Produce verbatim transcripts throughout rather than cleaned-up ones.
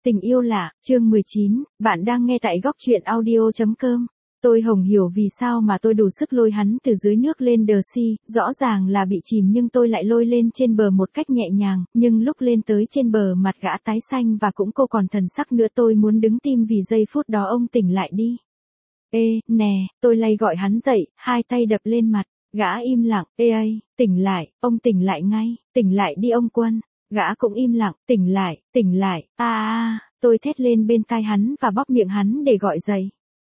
Tình yêu lạ, chương mười chín, bạn đang nghe tại góc truyện audio chấm com. Tôi Hồng hiểu vì sao mà tôi đủ sức lôi hắn từ dưới nước lên đờ si, rõ ràng là bị chìm nhưng tôi lại lôi lên trên bờ một cách nhẹ nhàng, nhưng lúc lên tới trên bờ mặt gã tái xanh và cũng cô còn thần sắc nữa, tôi muốn đứng tim vì giây phút đó ông tỉnh lại đi. Ê, nè, tôi lay gọi hắn dậy, hai tay đập lên mặt, gã im lặng, ê ây, tỉnh lại, ông tỉnh lại ngay, tỉnh lại đi ông Quân. Gã cũng im lặng, tỉnh lại, tỉnh lại, a a, tôi thét lên bên tai hắn và bóp miệng hắn để gọi dậy.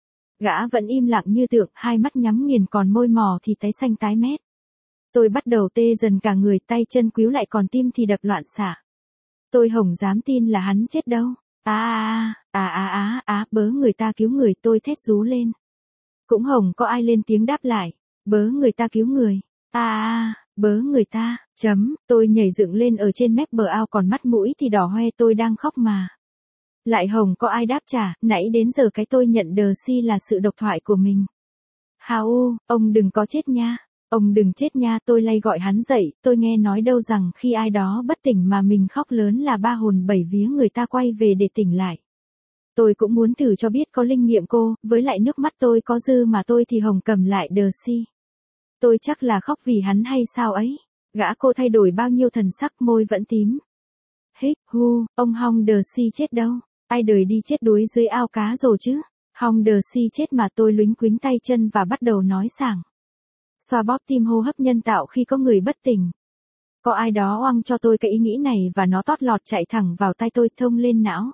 Gã vẫn im lặng như tượng, hai mắt nhắm nghiền còn môi mò thì tái xanh tái mét. Tôi bắt đầu tê dần cả người, tay chân quíu lại còn tim thì đập loạn xạ. Tôi Hồng dám tin là hắn chết đâu. A a a a a a, bớ người ta cứu người, tôi thét rú lên. Cũng Hồng có ai lên tiếng đáp lại, bớ người ta cứu người. A a, bớ người ta, chấm, tôi nhảy dựng lên ở trên mép bờ ao còn mắt mũi thì đỏ hoe, tôi đang khóc mà. Lại Hồng có ai đáp trả, nãy đến giờ cái tôi nhận đờ si là sự độc thoại của mình. Hào u, ông đừng có chết nha, ông đừng chết nha, tôi lay gọi hắn dậy, tôi nghe nói đâu rằng khi ai đó bất tỉnh mà mình khóc lớn là ba hồn bảy vía người ta quay về để tỉnh lại. Tôi cũng muốn thử cho biết có linh nghiệm cô, với lại nước mắt tôi có dư mà tôi thì Hồng cầm lại đờ si. Tôi chắc là khóc vì hắn hay sao ấy. Gã cô thay đổi bao nhiêu thần sắc, môi vẫn tím. Hích, hu, ông Hong đờ si chết đâu? Ai đời đi chết đuối dưới ao cá rồi chứ? Hong đờ si chết mà. Tôi lúnh quính tay chân và bắt đầu nói sảng. Xoa bóp tim hô hấp nhân tạo khi có người bất tỉnh. Có ai đó oăng cho tôi cái ý nghĩ này và nó tót lọt chạy thẳng vào tai tôi, thông lên não.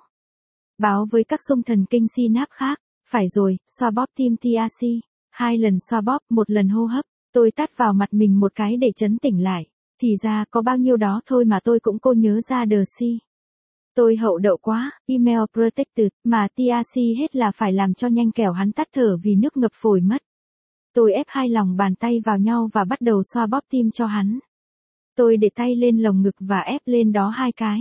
Báo với các xung thần kinh synapse khác. Phải rồi, xoa bóp tim tê a xê. Hai lần xoa bóp, một lần hô hấp. Tôi tát vào mặt mình một cái để chấn tỉnh lại. Thì ra có bao nhiêu đó thôi mà tôi cũng cô nhớ ra đờ si. Tôi hậu đậu quá, email protected, mà tê a xê hết là phải làm cho nhanh kẻo hắn tắt thở vì nước ngập phổi mất. Tôi ép hai lòng bàn tay vào nhau và bắt đầu xoa bóp tim cho hắn. Tôi để tay lên lồng ngực và ép lên đó hai cái.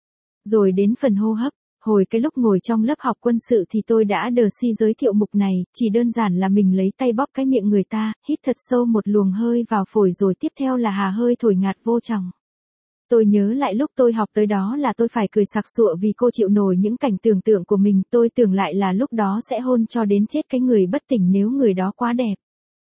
Rồi đến phần hô hấp. Hồi cái lúc ngồi trong lớp học quân sự thì tôi đã đờ si giới thiệu mục này, chỉ đơn giản là mình lấy tay bóp cái miệng người ta, hít thật sâu một luồng hơi vào phổi rồi tiếp theo là hà hơi thổi ngạt vô trong. Tôi nhớ lại lúc tôi học tới đó là tôi phải cười sặc sụa vì cô chịu nổi những cảnh tưởng tượng của mình, tôi tưởng lại là lúc đó sẽ hôn cho đến chết cái người bất tỉnh nếu người đó quá đẹp.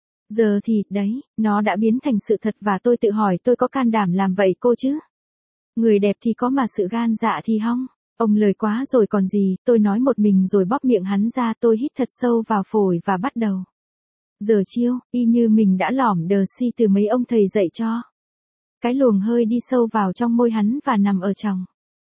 Giờ thì, đấy, nó đã biến thành sự thật và tôi tự hỏi tôi có can đảm làm vậy cô chứ? Người đẹp thì có mà sự gan dạ thì hông? Ông lời quá rồi còn gì, tôi nói một mình rồi bóp miệng hắn ra, tôi hít thật sâu vào phổi và bắt đầu. Giờ chiêu, y như mình đã lỏm đờ si từ mấy ông thầy dạy cho. Cái luồng hơi đi sâu vào trong môi hắn và nằm ở trong.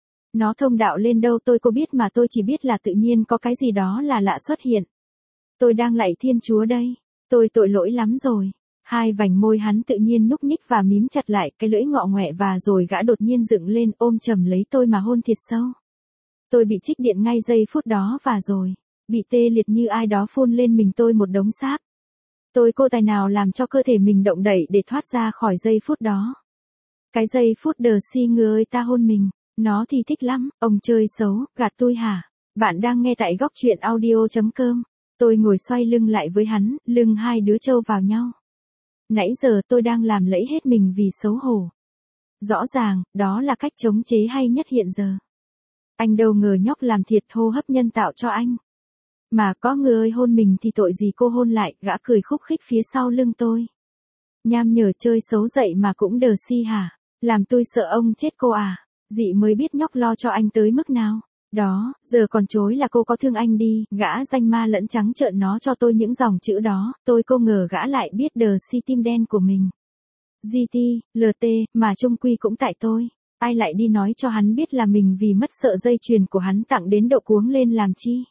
Nó thông đạo lên đâu tôi có biết mà tôi chỉ biết là tự nhiên có cái gì đó là lạ xuất hiện. Tôi đang lạy Thiên Chúa đây, tôi tội lỗi lắm rồi. Hai vành môi hắn tự nhiên nhúc nhích và mím chặt lại, cái lưỡi ngọ ngoẹ và rồi gã đột nhiên dựng lên ôm chầm lấy tôi mà hôn thiệt sâu. Tôi bị trích điện ngay giây phút đó và rồi, bị tê liệt như ai đó phun lên mình tôi một đống sáp. Tôi cô tài nào làm cho cơ thể mình động đậy để thoát ra khỏi giây phút đó. Cái giây phút đờ si ngừa ơi ta hôn mình, nó thì thích lắm, ông chơi xấu, gạt tôi hả? Bạn đang nghe tại góc truyện audio chấm com. Tôi ngồi xoay lưng lại với hắn, lưng hai đứa trâu vào nhau. Nãy giờ tôi đang làm lẫy hết mình vì xấu hổ. Rõ ràng, đó là cách chống chế hay nhất hiện giờ. Anh đâu ngờ nhóc làm thiệt hô hấp nhân tạo cho anh. Mà có người ơi hôn mình thì tội gì cô hôn lại, gã cười khúc khích phía sau lưng tôi. Nham nhở chơi xấu dậy mà cũng đờ si hả? Làm tôi sợ ông chết cô à? Dị mới biết nhóc lo cho anh tới mức nào. Đó, giờ còn chối là cô có thương anh đi, gã danh ma lẫn trắng trợn nó cho tôi những dòng chữ đó, tôi cô ngờ gã lại biết đờ si tim đen của mình. giê tê, lờ tê, mà chung quy cũng tại tôi. Ai lại đi nói cho hắn biết là mình vì mất sợ dây chuyền của hắn tặng đến độ cuống lên làm chi.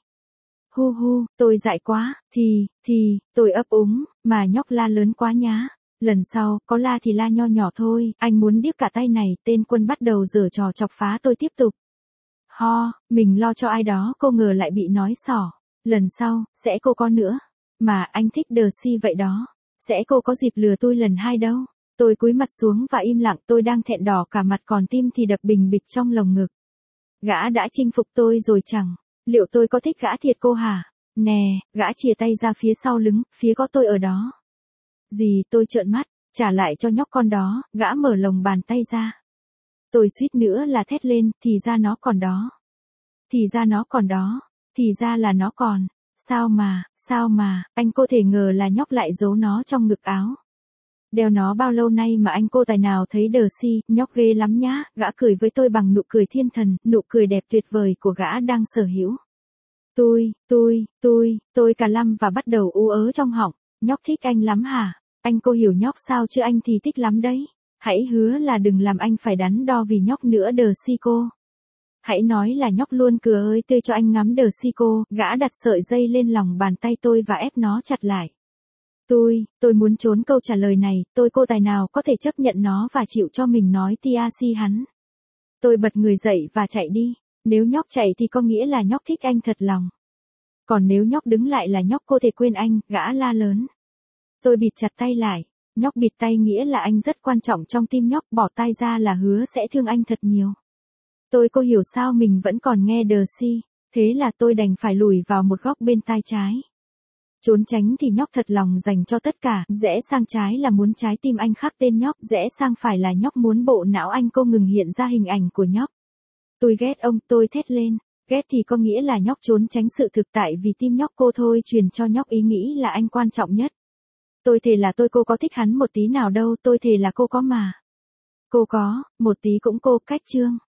Hu hu, tôi dại quá, thì, thì, tôi ấp úng, mà nhóc la lớn quá nhá. Lần sau, có la thì la nho nhỏ thôi, anh muốn điếc cả tay này, tên Quân bắt đầu giở trò chọc phá tôi tiếp tục. Ho, mình lo cho ai đó cô ngờ lại bị nói xỏ. Lần sau, sẽ cô có nữa. Mà anh thích đờ si vậy đó. Sẽ cô có dịp lừa tôi lần hai đâu. Tôi cúi mặt xuống và im lặng, tôi đang thẹn đỏ cả mặt còn tim thì đập bình bịch trong lồng ngực. Gã đã chinh phục tôi rồi chẳng. Liệu tôi có thích gã thiệt cô hả? Nè, gã chìa tay ra phía sau lưng, phía có tôi ở đó. Gì tôi trợn mắt, trả lại cho nhóc con đó, gã mở lồng bàn tay ra. Tôi suýt nữa là thét lên, thì ra nó còn đó. Thì ra nó còn đó, thì ra là nó còn, sao mà, sao mà, anh cô thể ngờ là nhóc lại giấu nó trong ngực áo. Đeo nó bao lâu nay mà anh cô tài nào thấy Darcy, nhóc ghê lắm nhá, gã cười với tôi bằng nụ cười thiên thần, nụ cười đẹp tuyệt vời của gã đang sở hữu. Tôi, tôi, tôi, tôi cả lăm và bắt đầu ú ớ trong họng, nhóc thích anh lắm hả? Anh cô hiểu nhóc sao chứ anh thì thích lắm đấy. Hãy hứa là đừng làm anh phải đắn đo vì nhóc nữa Darcy cô. Hãy nói là nhóc luôn cười ơi tươi cho anh ngắm Darcy cô, gã đặt sợi dây lên lòng bàn tay tôi và ép nó chặt lại. Tôi, tôi muốn trốn câu trả lời này, tôi cô tài nào có thể chấp nhận nó và chịu cho mình nói tia si hắn. Tôi bật người dậy và chạy đi, nếu nhóc chạy thì có nghĩa là nhóc thích anh thật lòng. Còn nếu nhóc đứng lại là nhóc cô thể quên anh, gã la lớn. Tôi bịt chặt tay lại, nhóc bịt tay nghĩa là anh rất quan trọng trong tim nhóc, bỏ tay ra là hứa sẽ thương anh thật nhiều. Tôi cô hiểu sao mình vẫn còn nghe Darcy, thế là tôi đành phải lùi vào một góc bên tai trái. Trốn tránh thì nhóc thật lòng dành cho tất cả, rẽ sang trái là muốn trái tim anh khắc tên nhóc, rẽ sang phải là nhóc muốn bộ não anh cô ngừng hiện ra hình ảnh của nhóc. Tôi ghét ông, tôi thét lên, ghét thì có nghĩa là nhóc trốn tránh sự thực tại vì tim nhóc cô thôi truyền cho nhóc ý nghĩ là anh quan trọng nhất. Tôi thề là tôi cô có thích hắn một tí nào đâu, tôi thề là cô có mà. Cô có, một tí cũng cô cách trương.